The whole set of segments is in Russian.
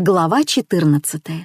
Глава 14.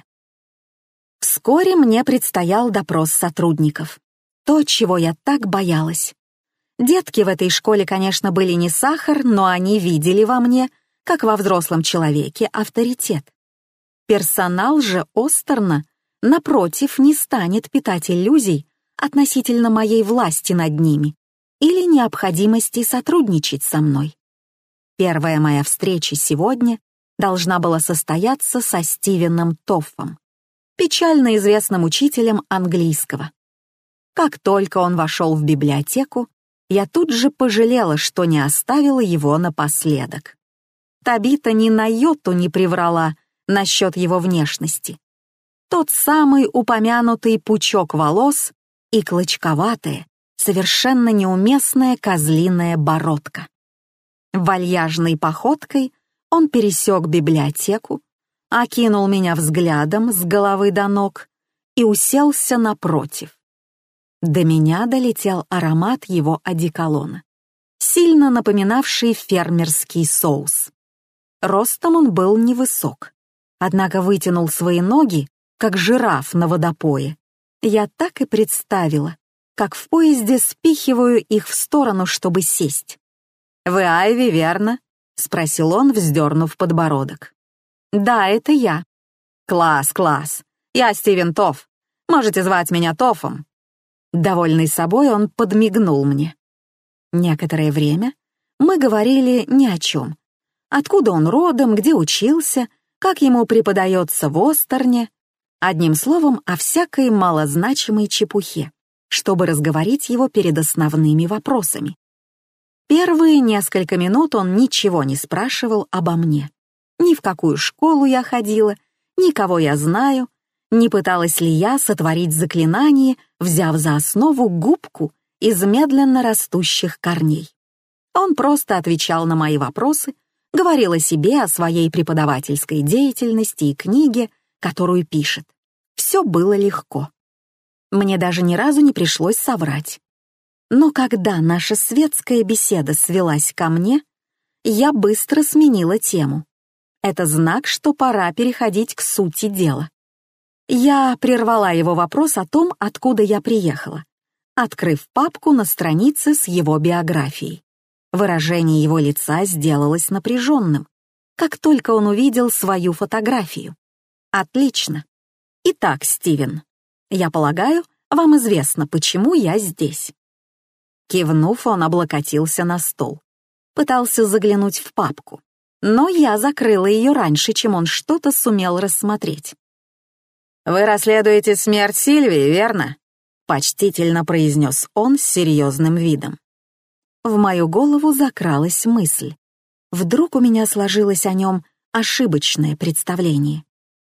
Вскоре мне предстоял допрос сотрудников. То, чего я так боялась. Детки в этой школе, конечно, были не сахар, но они видели во мне, как во взрослом человеке, авторитет. Персонал же Остерна, напротив, не станет питать иллюзий относительно моей власти над ними или необходимости сотрудничать со мной. Первая моя встреча сегодня должна была состояться со Стивеном Тоффом, печально известным учителем английского. Как только он вошел в библиотеку, я тут же пожалела, что не оставила его напоследок. Табита ни на йоту не приврала насчет его внешности. Тот самый упомянутый пучок волос и клочковатая, совершенно неуместная козлиная бородка. Вальяжной походкой он пересек библиотеку, окинул меня взглядом с головы до ног и уселся напротив. До меня долетел аромат его одеколона, сильно напоминавший фермерский соус. Ростом он был невысок, однако вытянул свои ноги, как жираф на водопое. Я так и представила, как в поезде спихиваю их в сторону, чтобы сесть. «Вы Айви, верно?» — спросил он, вздернув подбородок. «Да, это я». «Класс. Я Стивен Тофф. Можете звать меня Тоффом». Довольный собой, он подмигнул мне. Некоторое время мы говорили ни о чем. Откуда он родом, где учился, как ему преподается в Остерне. Одним словом, о всякой малозначимой чепухе, чтобы разговорить его перед основными вопросами. Первые несколько минут он ничего не спрашивал обо мне. Ни в какую школу я ходила, ни кого я знаю, не пыталась ли я сотворить заклинание, взяв за основу губку из медленно растущих корней. Он просто отвечал на мои вопросы, говорил о себе, о своей преподавательской деятельности и книге, которую пишет. Все было легко. Мне даже ни разу не пришлось соврать. Но когда наша светская беседа свелась ко мне, я быстро сменила тему. Это знак, что пора переходить к сути дела. Я прервала его вопрос о том, откуда я приехала, открыв папку на странице с его биографией. Выражение его лица сделалось напряженным, как только он увидел свою фотографию. Отлично. Итак, Стивен, я полагаю, вам известно, почему я здесь. Кивнув, он облокотился на стол. Пытался заглянуть в папку, но я закрыла ее раньше, чем он что-то сумел рассмотреть. «Вы расследуете смерть Сильвии, верно?» — почтительно произнес он с серьезным видом. В мою голову закралась мысль. Вдруг у меня сложилось о нем ошибочное представление.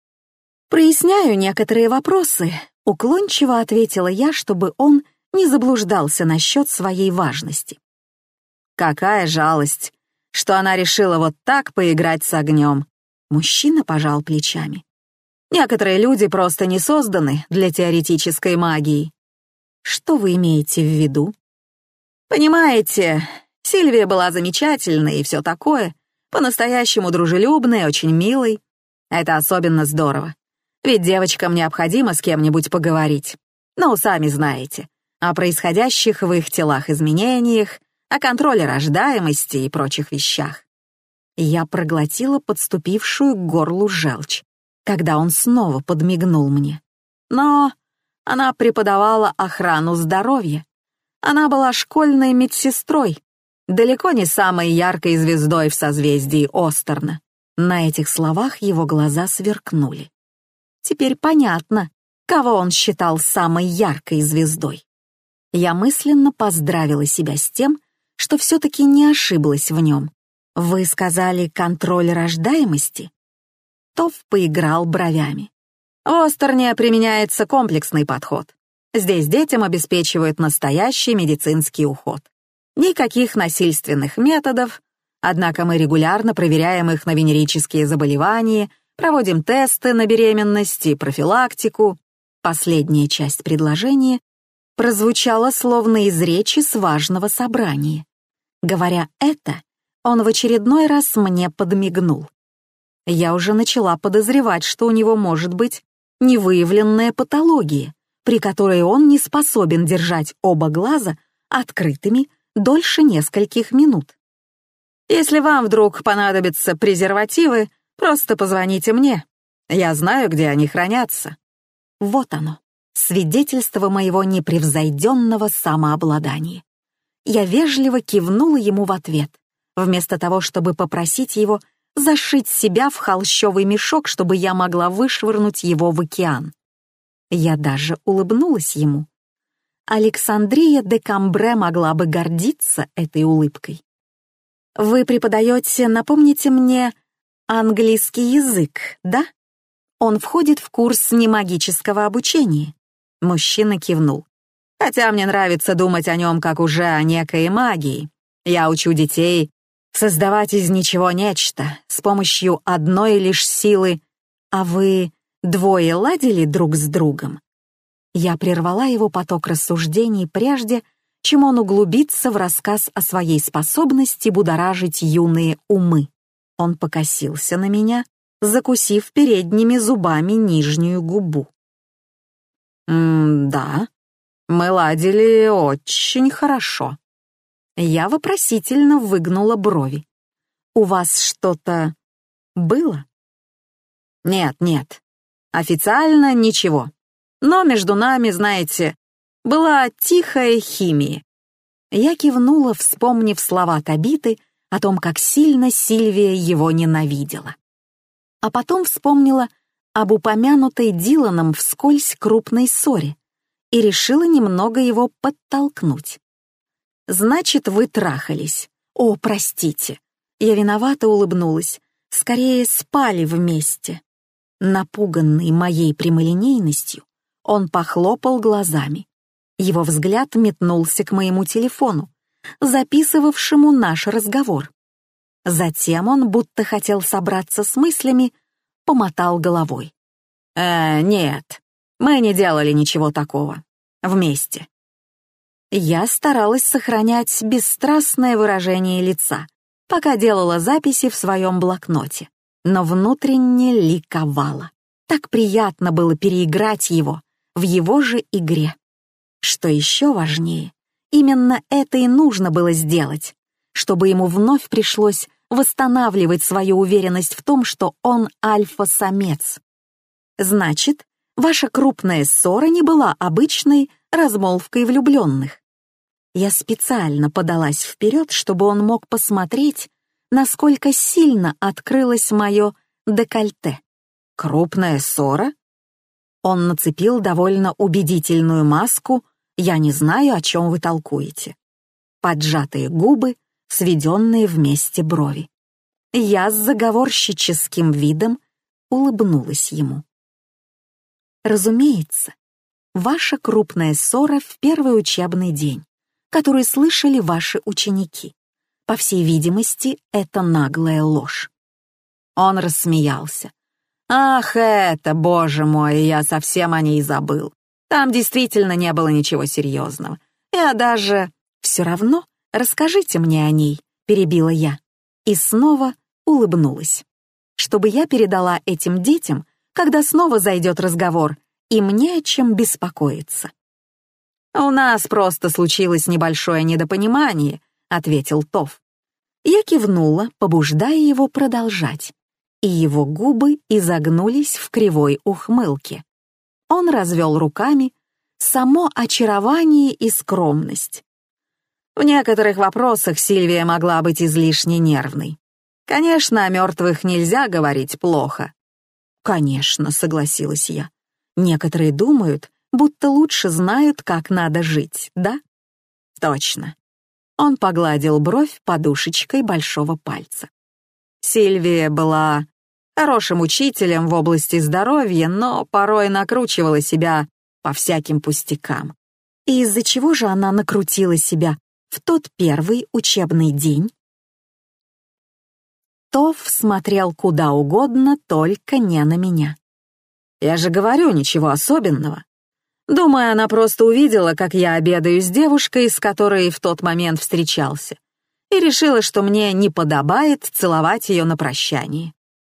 «Проясняю некоторые вопросы», — уклончиво ответила я, чтобы он не заблуждался насчет своей важности. «Какая жалость, что она решила вот так поиграть с огнем!» Мужчина пожал плечами. «Некоторые люди просто не созданы для теоретической магии». «Что вы имеете в виду?» «Понимаете, Сильвия была замечательной и все такое, по-настоящему дружелюбной, очень милой. Это особенно здорово, ведь девочкам необходимо с кем-нибудь поговорить. Ну, сами знаете, о происходящих в их телах изменениях, о контроле рождаемости и прочих вещах». Я проглотила подступившую к горлу желчь, когда он снова подмигнул мне. Но она преподавала охрану здоровья. Она была школьной медсестрой, далеко не самой яркой звездой в созвездии Остерна. На этих словах его глаза сверкнули. Теперь понятно, кого он считал самой яркой звездой. Я мысленно поздравила себя с тем, что все-таки не ошиблась в нем. «Вы сказали контроль рождаемости?» Тофф поиграл бровями. «В Остерне применяется комплексный подход. Здесь детям обеспечивают настоящий медицинский уход. Никаких насильственных методов, однако мы регулярно проверяем их на венерические заболевания, проводим тесты на беременность и профилактику». Последняя часть предложения прозвучала словно из речи с важного собрания. Говоря это, он в очередной раз мне подмигнул. Я уже начала подозревать, что у него может быть невыявленная патология, при которой он не способен держать оба глаза открытыми дольше нескольких минут. Если вам вдруг понадобятся презервативы, просто позвоните мне. Я знаю, где они хранятся. Вот оно, свидетельство моего непревзойденного самообладания. Я вежливо кивнула ему в ответ, вместо того, чтобы попросить его зашить себя в холщовый мешок, чтобы я могла вышвырнуть его в океан. Я даже улыбнулась ему. Александрия де Камбре могла бы гордиться этой улыбкой. «Вы преподаете, напомните мне, английский язык, да? Он входит в курс немагического обучения». Мужчина кивнул. «Хотя мне нравится думать о нем как уже о некой магии. Я учу детей создавать из ничего нечто с помощью одной лишь силы. А вы двое ладили друг с другом?» Я прервала его поток рассуждений прежде, чем он углубится в рассказ о своей способности будоражить юные умы. Он покосился на меня, закусив передними зубами нижнюю губу. «Да, мы ладили очень хорошо». Я вопросительно выгнула брови. «У вас что-то было?» «Нет, официально ничего. Но между нами, знаете, была тихая химия». Я кивнула, вспомнив слова Табиты о том, как сильно Сильвия его ненавидела. А потом вспомнила об упомянутой Диланом вскользь крупной ссоре и решила немного его подтолкнуть. «Значит, вы трахались. О, простите». Я виновато улыбнулась. Скорее, спали вместе. Напуганный моей прямолинейностью, он похлопал глазами. Его взгляд метнулся к моему телефону, записывавшему наш разговор. Затем он, будто хотел собраться с мыслями, помотал головой. Нет, мы не делали ничего такого. Вместе». Я старалась сохранять бесстрастное выражение лица, пока делала записи в своем блокноте, но внутренне ликовала. Так приятно было переиграть его в его же игре. Что еще важнее, именно это и нужно было сделать, чтобы ему вновь пришлось восстанавливать свою уверенность в том, что он альфа-самец. Значит, ваша крупная ссора не была обычной размолвкой влюбленных. Я специально подалась вперед, чтобы он мог посмотреть, насколько сильно открылось мое декольте. «Крупная ссора?» Он нацепил довольно убедительную маску «Я не знаю, о чем вы толкуете». Поджатые губы, сведенные вместе брови. Я с заговорщическим видом улыбнулась ему. «Разумеется, ваша крупная ссора в первый учебный день, который слышали ваши ученики. По всей видимости, это наглая ложь». Он рассмеялся. «Ах, это, боже мой, я совсем о ней забыл. Там действительно не было ничего серьезного. Я даже... Все равно расскажите мне о ней», — перебила я. И снова улыбнулась. Чтобы я передала этим детям, когда снова зайдет разговор, им не о чем беспокоиться. «У нас просто случилось небольшое недопонимание», — ответил Тоф. Я кивнула, побуждая его продолжать, и его губы изогнулись в кривой ухмылке. Он развел руками, само очарование и скромность. В некоторых вопросах Сильвия могла быть излишне нервной. Конечно, о мертвых нельзя говорить плохо. «Конечно», — согласилась я. «Некоторые думают, будто лучше знают, как надо жить, да?» «Точно». Он погладил бровь подушечкой большого пальца. Сильвия была хорошим учителем в области здоровья, но порой накручивала себя по всяким пустякам. И из-за чего же она накрутила себя в тот первый учебный день? Тоф смотрел куда угодно, только не на меня. «Я же говорю, ничего особенного. Думаю, она просто увидела, как я обедаю с девушкой, с которой в тот момент встречался, и решила, что мне не подобает целовать ее на прощание.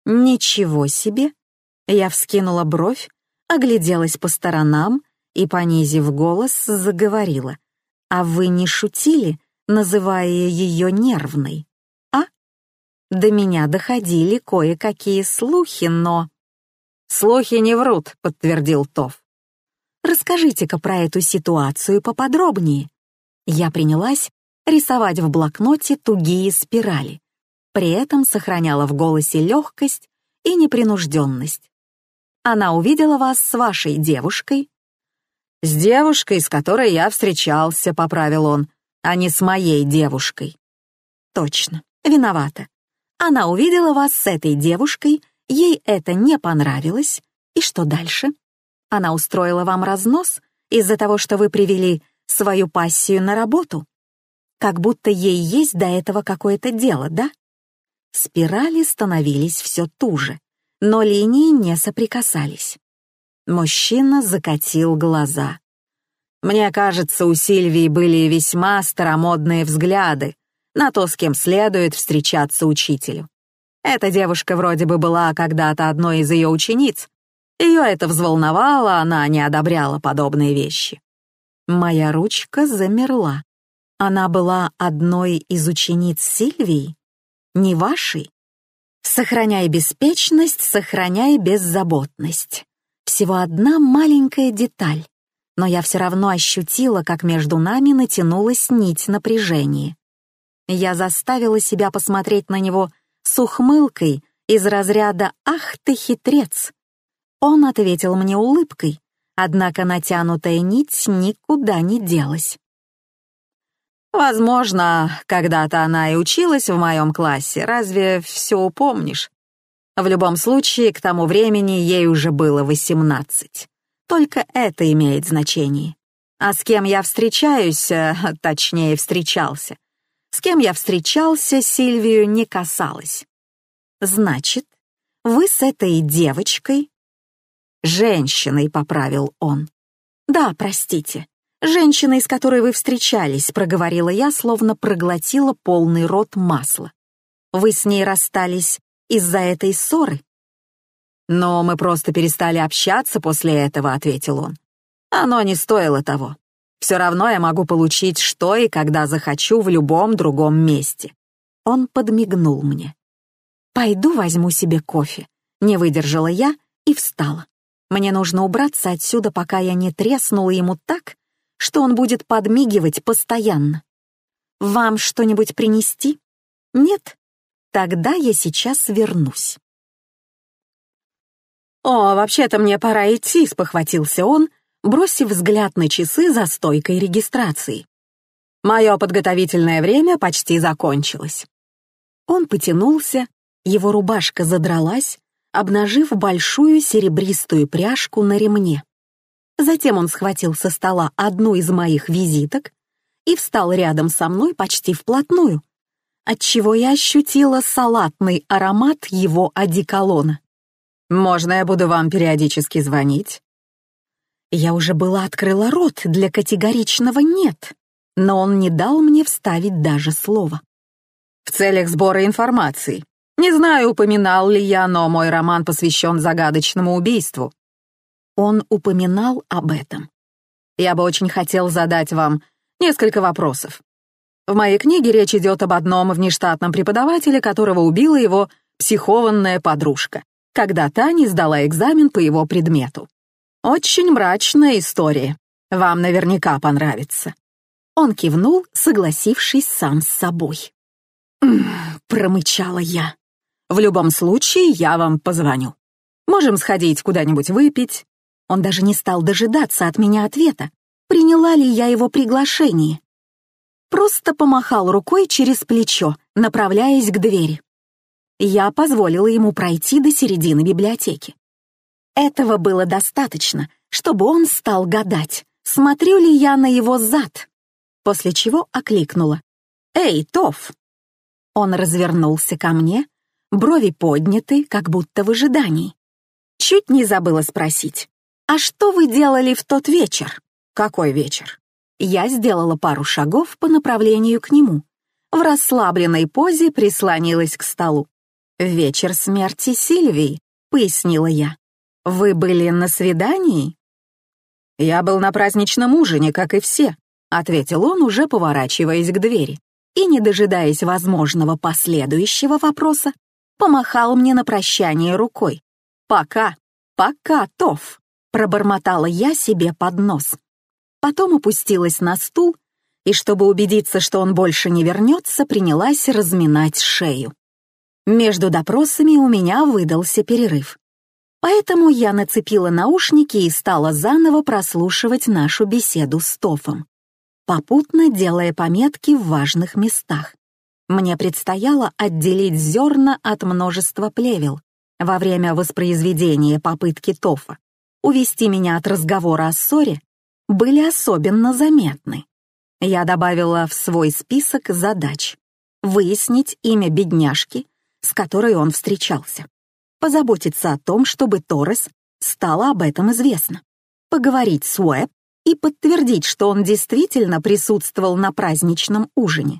«Ничего себе!» Я вскинула бровь, огляделась по сторонам и, понизив голос, заговорила. «А вы не шутили, называя ее нервной, а? До меня доходили кое-какие слухи, но...» «Слухи не врут», — подтвердил Тофф. «Расскажите-ка про эту ситуацию поподробнее». Я принялась рисовать в блокноте тугие спирали. При этом сохраняла в голосе легкость и непринужденность. «Она увидела вас с вашей девушкой?» «С девушкой, с которой я встречался», — поправил он, «а не с моей девушкой». «Точно, виновата. Она увидела вас с этой девушкой, ей это не понравилось, и что дальше? Она устроила вам разнос из-за того, что вы привели свою пассию на работу? Как будто ей есть до этого какое-то дело, да?» Спирали становились все туже, но линии не соприкасались. Мужчина закатил глаза. «Мне кажется, у Сильвии были весьма старомодные взгляды на то, с кем следует встречаться учителю. Эта девушка вроде бы была когда-то одной из ее учениц. Ее это взволновало, она не одобряла подобные вещи». Моя ручка замерла. Она была одной из учениц Сильвии? Не вашей? Сохраняй беспечность, сохраняй беззаботность. Всего одна маленькая деталь, но я все равно ощутила, как между нами натянулась нить напряжения. Я заставила себя посмотреть на него с ухмылкой из разряда «Ах ты хитрец!». Он ответил мне улыбкой, однако натянутая нить никуда не делась. «Возможно, когда-то она и училась в моем классе, разве все упомнишь? В любом случае, к тому времени ей уже было 18. Только это имеет значение. А с кем я встречаюсь, точнее, встречался, с кем я встречался, Сильвию не касалось. Значит, вы с этой девочкой...» «Женщиной», — поправил он. «Да, простите. Женщиной, с которой вы встречались», — проговорила я, словно проглотила полный рот масла. «Вы с ней расстались из-за этой ссоры?» «Но мы просто перестали общаться после этого», — ответил он. «Оно не стоило того. Все равно я могу получить что и когда захочу в любом другом месте». Он подмигнул мне. «Пойду возьму себе кофе», — не выдержала я и встала. «Мне нужно убраться отсюда, пока я не треснула ему так, что он будет подмигивать постоянно. Вам что-нибудь принести? Нет? Тогда я сейчас вернусь». «О, вообще-то мне пора идти», — спохватился он, бросив взгляд на часы за стойкой регистрации. «Мое подготовительное время почти закончилось». Он потянулся, его рубашка задралась, обнажив большую серебристую пряжку на ремне. Затем он схватил со стола одну из моих визиток и встал рядом со мной почти вплотную, отчего я ощутила салатный аромат его одеколона. «Можно я буду вам периодически звонить?» Я уже была открыла рот для категоричного «нет», но он не дал мне вставить даже слова. «В целях сбора информации. Не знаю, упоминал ли я, но мой роман посвящен загадочному убийству». Он упоминал об этом. «Я бы очень хотел задать вам несколько вопросов. В моей книге речь идет об одном внештатном преподавателе, которого убила его психованная подружка, когда та не сдала экзамен по его предмету. Очень мрачная история. Вам наверняка понравится». Он кивнул, согласившись сам с собой. Промычала я. «В любом случае, я вам позвоню. Можем сходить куда-нибудь выпить». Он даже не стал дожидаться от меня ответа, приняла ли я его приглашение. Просто помахал рукой через плечо, направляясь к двери. Я позволила ему пройти до середины библиотеки. Этого было достаточно, чтобы он стал гадать, смотрю ли я на его зад, после чего окликнула: «Эй, Тофф!». Он развернулся ко мне, брови подняты, как будто в ожидании. Чуть не забыла спросить: «А что вы делали в тот вечер?» «Какой вечер?» Я сделала пару шагов по направлению к нему. В расслабленной позе прислонилась к столу. «Вечер смерти Сильвии», — пояснила я. «Вы были на свидании?» «Я был на праздничном ужине, как и все», — ответил он, уже поворачиваясь к двери, и, не дожидаясь возможного последующего вопроса, помахал мне на прощание рукой. «Пока, пока, Тоф», — пробормотала я себе под нос. Потом опустилась на стул и, чтобы убедиться, что он больше не вернется, принялась разминать шею. Между допросами у меня выдался перерыв. Поэтому я нацепила наушники и стала заново прослушивать нашу беседу с Тофом, попутно делая пометки в важных местах. Мне предстояло отделить зерна от множества плевел во время воспроизведения попытки Тофа. Увести меня от разговора о ссоре были особенно заметны. Я добавила в свой список задач выяснить имя бедняжки, с которой он встречался, позаботиться о том, чтобы Торрес стало об этом известно, поговорить с Уэбб и подтвердить, что он действительно присутствовал на праздничном ужине.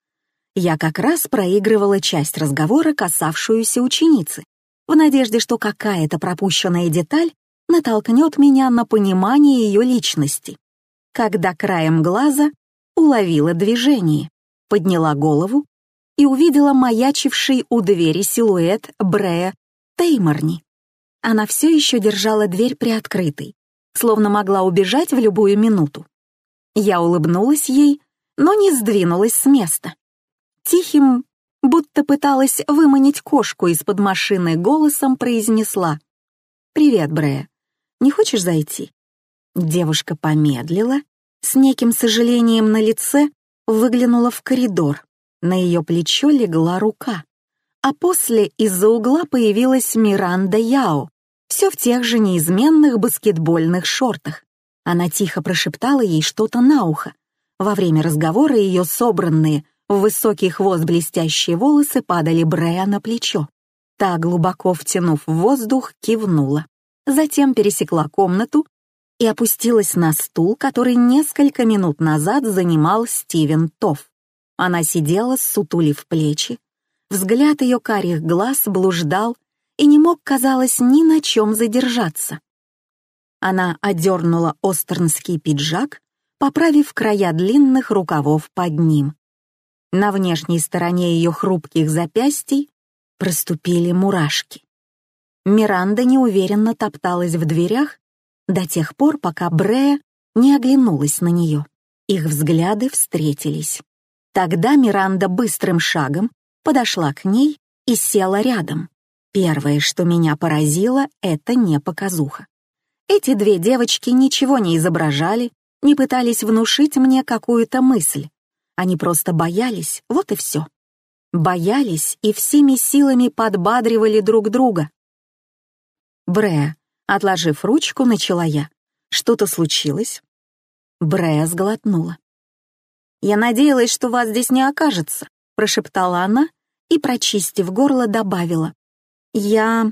Я как раз проигрывала часть разговора, касавшуюся ученицы, в надежде, что какая-то пропущенная деталь натолкнет меня на понимание ее личности, когда краем глаза уловила движение, подняла голову и увидела маячивший у двери силуэт Брэя Тейморни. Она все еще держала дверь приоткрытой, словно могла убежать в любую минуту. Я улыбнулась ей, но не сдвинулась с места. Тихим, будто пыталась выманить кошку из-под машины, голосом произнесла: «Привет, Брэя. Не хочешь зайти?» Девушка помедлила, с неким сожалением на лице выглянула в коридор. На ее плечо легла рука, а после из-за угла появилась Миранда Яо, все в тех же неизменных баскетбольных шортах. Она тихо прошептала ей что-то на ухо. Во время разговора ее собранные в высокий хвост блестящие волосы падали Брэя на плечо. Та, глубоко втянув воздух, кивнула. Затем пересекла комнату и опустилась на стул, который несколько минут назад занимал Стивен Тофф. Она сидела, ссутулив плечи. Взгляд ее карих глаз блуждал и не мог, казалось, ни на чем задержаться. Она одернула остернский пиджак, поправив края длинных рукавов под ним. На внешней стороне ее хрупких запястий проступили мурашки. Миранда неуверенно топталась в дверях до тех пор, пока Брэя не оглянулась на нее. Их взгляды встретились. Тогда Миранда быстрым шагом подошла к ней и села рядом. Первое, что меня поразило, это не показуха. Эти две девочки ничего не изображали, не пытались внушить мне какую-то мысль. Они просто боялись, вот и все. Боялись и всеми силами подбадривали друг друга. «Брэя», отложив ручку, начала я. «Что-то случилось?» Брэя сглотнула. «Я надеялась, что вас здесь не окажется», — прошептала она и, прочистив горло, добавила. «Я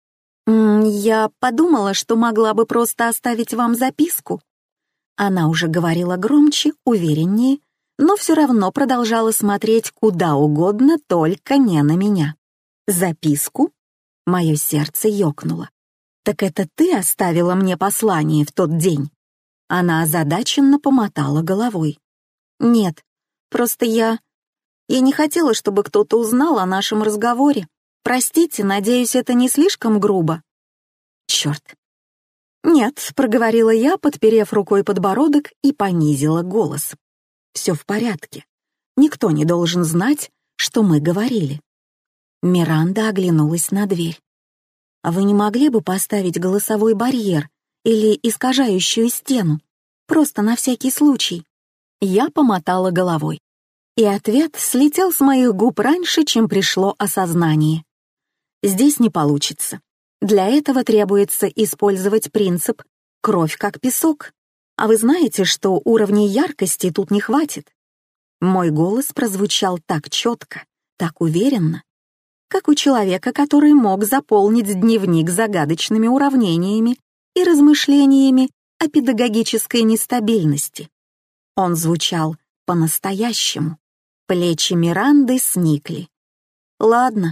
подумала, что могла бы просто оставить вам записку». Она уже говорила громче, увереннее, но все равно продолжала смотреть куда угодно, только не на меня. «Записку?» Мое сердце ёкнуло. «Так это ты оставила мне послание в тот день?» Она озадаченно помотала головой. «Нет, просто я не хотела, чтобы кто-то узнал о нашем разговоре. Простите, надеюсь, это не слишком грубо?» «Черт!» «Нет», — проговорила я, подперев рукой подбородок и понизила голос. «Все в порядке. Никто не должен знать, что мы говорили». Миранда оглянулась на дверь. «А вы не могли бы поставить голосовой барьер или искажающую стену? Просто на всякий случай». Я помотала головой, и ответ слетел с моих губ раньше, чем пришло осознание. «Здесь не получится. Для этого требуется использовать принцип «кровь как песок». А вы знаете, что уровней яркости тут не хватит?» Мой голос прозвучал так четко, так уверенно, как у человека, который мог заполнить дневник загадочными уравнениями и размышлениями о педагогической нестабильности. Он звучал по-настоящему. Плечи Миранды сникли. «Ладно,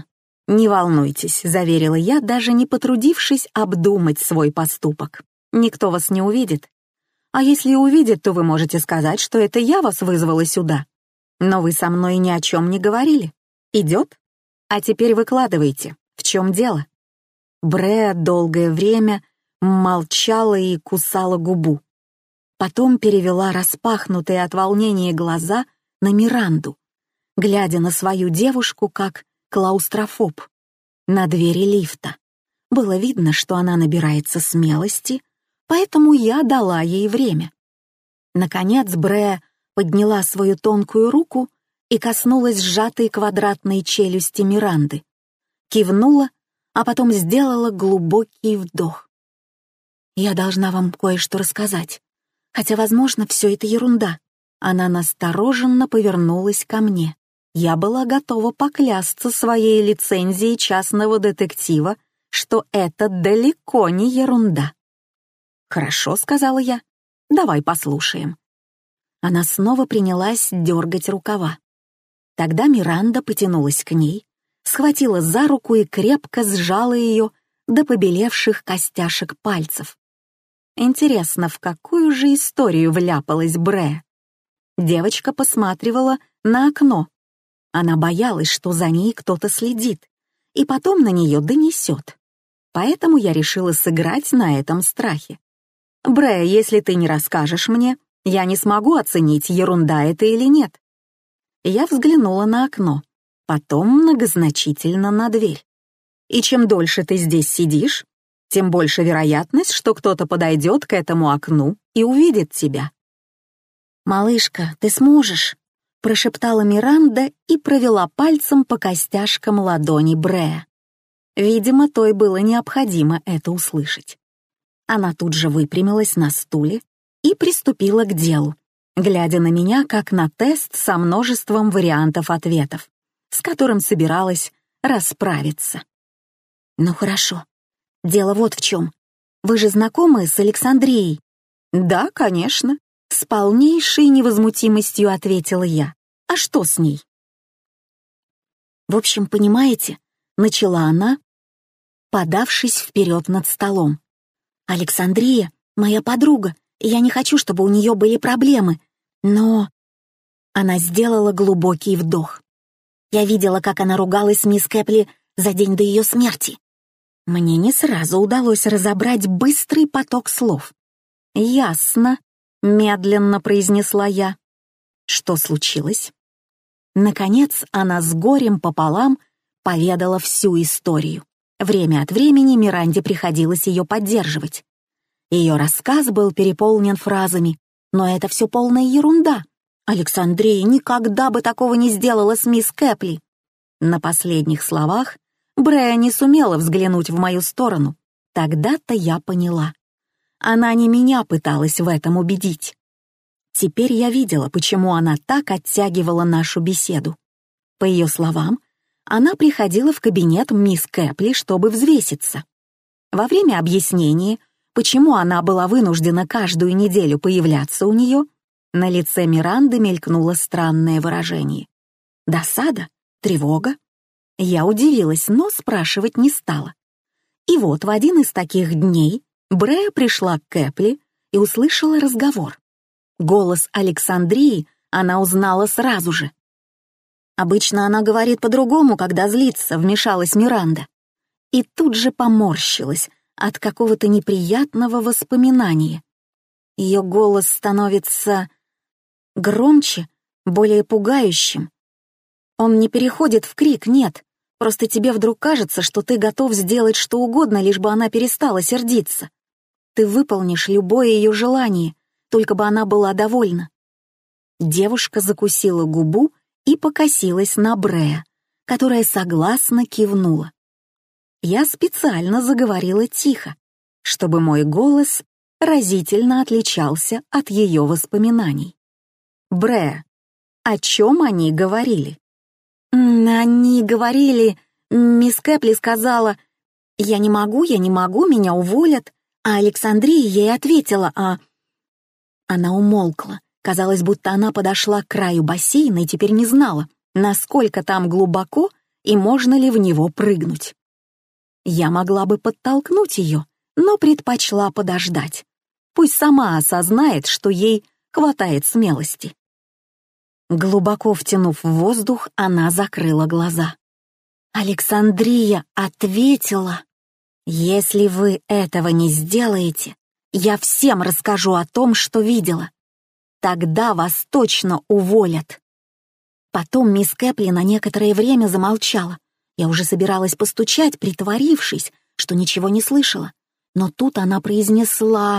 «Не волнуйтесь», — заверила я, даже не потрудившись обдумать свой поступок. «Никто вас не увидит. А если и увидит, то вы можете сказать, что это я вас вызвала сюда. Но вы со мной ни о чем не говорили. Идет? А теперь выкладывайте. В чем дело?» Бреа долгое время молчала и кусала губу. Потом перевела распахнутые от волнения глаза на Миранду, глядя на свою девушку как клаустрофоб, на двери лифта. Было видно, что она набирается смелости, поэтому я дала ей время. Наконец Бреа подняла свою тонкую руку и коснулась сжатой квадратной челюсти Миранды, кивнула, а потом сделала глубокий вдох. «Я должна вам кое-что рассказать, хотя, возможно, все это ерунда». Она настороженно повернулась ко мне. Я была готова поклясться своей лицензией частного детектива, что это далеко не ерунда. «Хорошо», — сказала я, — «давай послушаем». Она снова принялась дергать рукава. Тогда Миранда потянулась к ней, схватила за руку и крепко сжала ее до побелевших костяшек пальцев. Интересно, в какую же историю вляпалась Бреа? Девочка посматривала на окно. Она боялась, что за ней кто-то следит, и потом на нее донесет. Поэтому я решила сыграть на этом страхе. «Бреа, если ты не расскажешь мне, я не смогу оценить, ерунда это или нет». Я взглянула на окно, потом многозначительно на дверь. «И чем дольше ты здесь сидишь, тем больше вероятность, что кто-то подойдет к этому окну и увидит тебя». «Малышка, ты сможешь», — прошептала Миранда и провела пальцем по костяшкам ладони Бреа. Видимо, той было необходимо это услышать. Она тут же выпрямилась на стуле и приступила к делу, глядя на меня как на тест со множеством вариантов ответов, с которым собиралась расправиться. «Ну хорошо. Дело вот в чем. Вы же знакомы с Александрией?» «Да, конечно», — с полнейшей невозмутимостью ответила я. «А что с ней?» «В общем, понимаете», — начала она, подавшись вперед над столом. «Александрия — моя подруга, и я не хочу, чтобы у нее были проблемы. Но...» Она сделала глубокий вдох. «Я видела, как она ругалась с мисс Кэпли за день до ее смерти». Мне не сразу удалось разобрать быстрый поток слов. «Ясно», — медленно произнесла я. «Что случилось?» Наконец она с горем пополам поведала всю историю. Время от времени Миранде приходилось ее поддерживать. Ее рассказ был переполнен фразами: «Но это все полная ерунда. Александрия никогда бы такого не сделала с мисс Кэпли». На последних словах Бреа не сумела взглянуть в мою сторону. Тогда-то я поняла. Она не меня пыталась в этом убедить. Теперь я видела, почему она так оттягивала нашу беседу. По ее словам, она приходила в кабинет мисс Кэпли, чтобы взвеситься. Во время объяснения, почему она была вынуждена каждую неделю появляться у нее, на лице Миранды мелькнуло странное выражение. Досада? Тревога? Я удивилась, но спрашивать не стала. И вот в один из таких дней Бреа пришла к Кэпли и услышала разговор. Голос Александрии она узнала сразу же. «Обычно она говорит по-другому, когда злится», — вмешалась Миранда. И тут же поморщилась от какого-то неприятного воспоминания. Ее голос становится громче, более пугающим. Он не переходит в крик, нет. Просто тебе вдруг кажется, что ты готов сделать что угодно, лишь бы она перестала сердиться. Ты выполнишь любое ее желание, только бы она была довольна. Девушка закусила губу и покосилась на Бреа, которая согласно кивнула. Я специально заговорила тихо, чтобы мой голос разительно отличался от ее воспоминаний. «Бреа, о чем они говорили?» «Они говорили, мисс Кэпли сказала, я не могу, меня уволят», а Александрия ей ответила, Она умолкла. Казалось, будто она подошла к краю бассейна и теперь не знала, насколько там глубоко и можно ли в него прыгнуть. Я могла бы подтолкнуть ее, но предпочла подождать. Пусть сама осознает, что ей хватает смелости. Глубоко втянув воздух, она закрыла глаза. Александрия ответила: «Если вы этого не сделаете, я всем расскажу о том, что видела. Тогда вас точно уволят». Потом мисс Кэпли на некоторое время замолчала. Я уже собиралась постучать, притворившись, что ничего не слышала. Но тут она произнесла...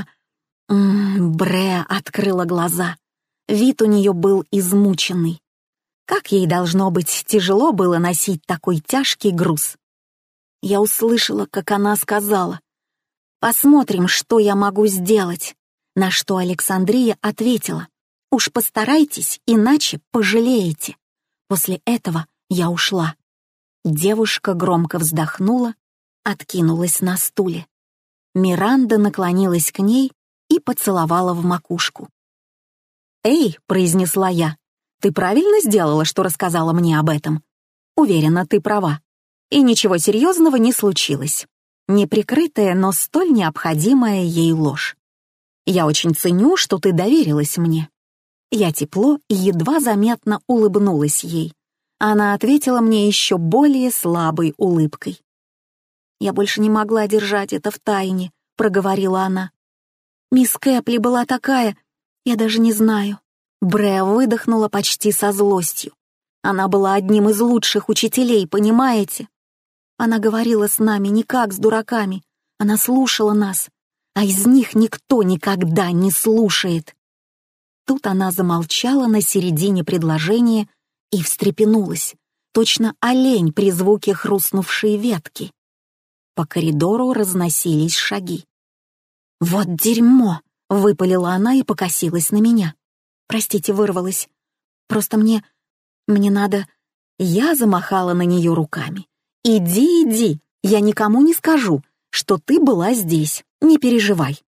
Бреа открыла глаза. Вид у нее был измученный. Как ей, должно быть, тяжело было носить такой тяжкий груз. Я услышала, как она сказала: «Посмотрим, что я могу сделать», на что Александрия ответила: «Уж постарайтесь, иначе пожалеете». После этого я ушла. Девушка громко вздохнула, откинулась на стуле. Миранда наклонилась к ней и поцеловала в макушку. «Эй», — произнесла я, — «ты правильно сделала, что рассказала мне об этом? Уверена, ты права. И ничего серьезного не случилось. Неприкрытая, но столь необходимая ей ложь. Я очень ценю, что ты доверилась мне». Я тепло и едва заметно улыбнулась ей. Она ответила мне еще более слабой улыбкой. «Я больше не могла держать это в тайне», — проговорила она. «Мисс Кэпли была такая, я даже не знаю». Бреа выдохнула почти со злостью. Она была одним из лучших учителей, понимаете? Она говорила с нами не как с дураками, она слушала нас, а из них никто никогда не слушает. Тут она замолчала на середине предложения и встрепенулась, точно олень при звуке хрустнувшей ветки. По коридору разносились шаги. «Вот дерьмо!» — выпалила она и покосилась на меня. «Простите, вырвалась. Просто мне надо...» Я замахала на нее руками. «Иди, иди, я никому не скажу, что ты была здесь, не переживай».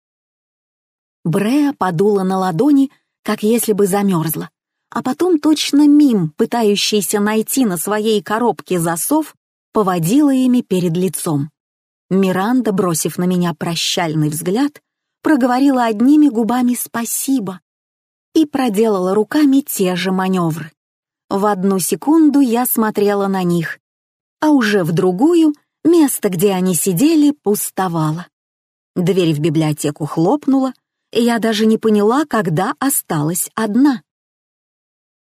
Бреа подула на ладони, как если бы замерзла, а потом точно мим, пытающийся найти на своей коробке засов, поводила ими перед лицом. Миранда, бросив на меня прощальный взгляд, проговорила одними губами «спасибо» и проделала руками те же маневры. В одну секунду я смотрела на них, а уже в другую место, где они сидели, пустовало. Дверь в библиотеку хлопнула, и я даже не поняла, когда осталась одна.